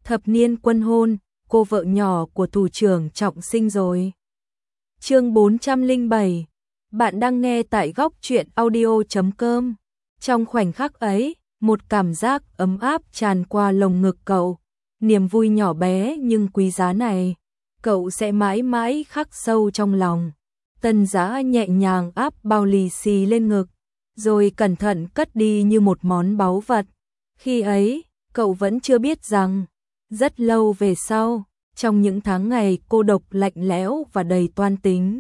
thập niên quân hôn, cô vợ nhỏ của thủ trưởng Trọng sinh rồi. Chương 407. Bạn đang nghe tại góc truyện audio.com. Trong khoảnh khắc ấy, một cảm giác ấm áp tràn qua lồng ngực cậu. Niềm vui nhỏ bé nhưng quý giá này, cậu sẽ mãi mãi khắc sâu trong lòng. Tân Dã nhẹ nhàng áp bao lì xì lên ngực, rồi cẩn thận cất đi như một món báu vật. Khi ấy, cậu vẫn chưa biết rằng, rất lâu về sau, trong những tháng ngày cô độc lạnh lẽo và đầy toan tính,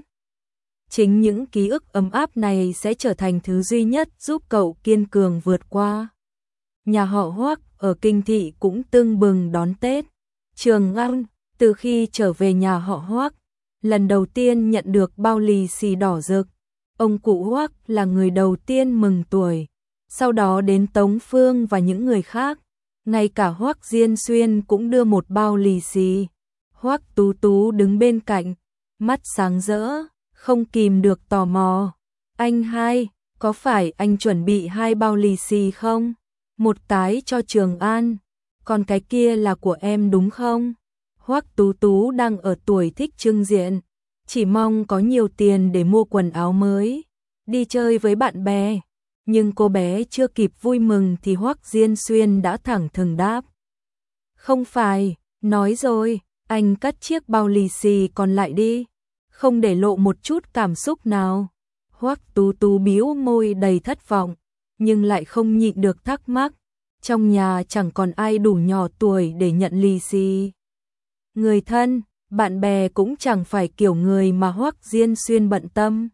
chính những ký ức ấm áp này sẽ trở thành thứ duy nhất giúp cậu kiên cường vượt qua. Nhà họ Hoắc ở Kinh Thị cũng tưng bừng đón Tết. Trường An, từ khi trở về nhà họ Hoắc, lần đầu tiên nhận được bao lì xì đỏ rực. Ông cụ Hoắc là người đầu tiên mừng tuổi, sau đó đến Tống Phương và những người khác. Ngay cả Hoắc Diên Xuyên cũng đưa một bao lì xì. Hoắc Tú Tú đứng bên cạnh, mắt sáng rỡ, không kìm được tò mò. Anh hai, có phải anh chuẩn bị 2 bao lì xì không? Một cái cho Trường An, còn cái kia là của em đúng không? Hoắc Tú Tú đang ở tuổi thích trưng diện, chỉ mong có nhiều tiền để mua quần áo mới, đi chơi với bạn bè. Nhưng cô bé chưa kịp vui mừng thì Hoắc Diên Xuyên đã thẳng thừng đáp. Không phải, nói rồi, anh cất chiếc bao lì xì còn lại đi, không để lộ một chút cảm xúc nào. Hoắc Tú Tú bĩu môi đầy thất vọng, nhưng lại không nhịn được thắc mắc, trong nhà chẳng còn ai đủ nhỏ tuổi để nhận lì xì. Người thân, bạn bè cũng chẳng phải kiểu người mà Hoắc Diên Xuyên bận tâm.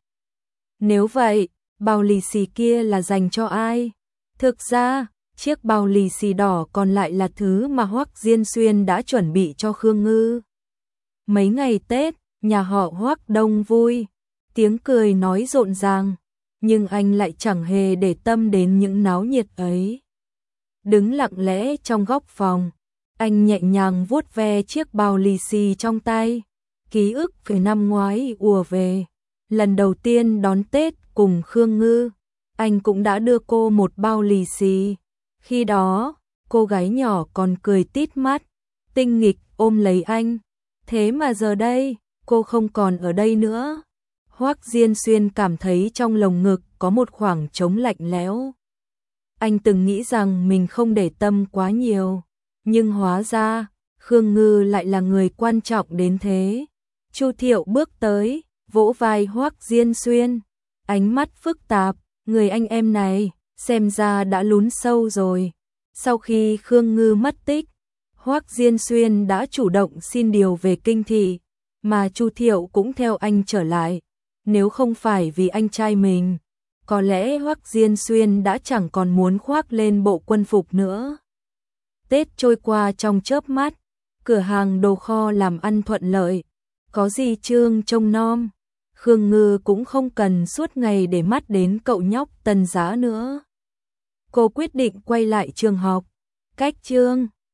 Nếu vậy, bao lì xì kia là dành cho ai? Thực ra, chiếc bao lì xì đỏ còn lại là thứ mà Hoắc Diên Xuyên đã chuẩn bị cho Khương Ngư. Mấy ngày Tết, nhà họ Hoắc đông vui, tiếng cười nói rộn ràng, nhưng anh lại chẳng hề để tâm đến những náo nhiệt ấy. Đứng lặng lẽ trong góc phòng, anh nhẹ nhàng vuốt ve chiếc bao lì xì trong tay. Ký ức về năm ngoái ùa về. Lần đầu tiên đón Tết cùng Khương Ngư, anh cũng đã đưa cô một bao lì xì. Khi đó, cô gái nhỏ còn cười tít mắt, tinh nghịch ôm lấy anh. Thế mà giờ đây, cô không còn ở đây nữa. Hoắc Diên Xuyên cảm thấy trong lồng ngực có một khoảng trống lạnh lẽo. Anh từng nghĩ rằng mình không để tâm quá nhiều, nhưng hóa ra, Khương Ngư lại là người quan trọng đến thế. Chu Thiệu bước tới, vỗ vai Hoắc Diên Xuyên, ánh mắt phức tạp, người anh em này, xem ra đã lún sâu rồi. Sau khi Khương Ngư mất tích, Hoắc Diên Xuyên đã chủ động xin điều về Kinh Thị, mà Chu Thiệu cũng theo anh trở lại. Nếu không phải vì anh trai mình, có lẽ Hoắc Diên Xuyên đã chẳng còn muốn khoác lên bộ quân phục nữa. Tết trôi qua trong chớp mắt, cửa hàng đồ kho làm ăn thuận lợi, có dì Trương trông nom. Khương Ngư cũng không cần suốt ngày để mắt đến cậu nhóc Tân Dã nữa. Cô quyết định quay lại trường học. Cách Trương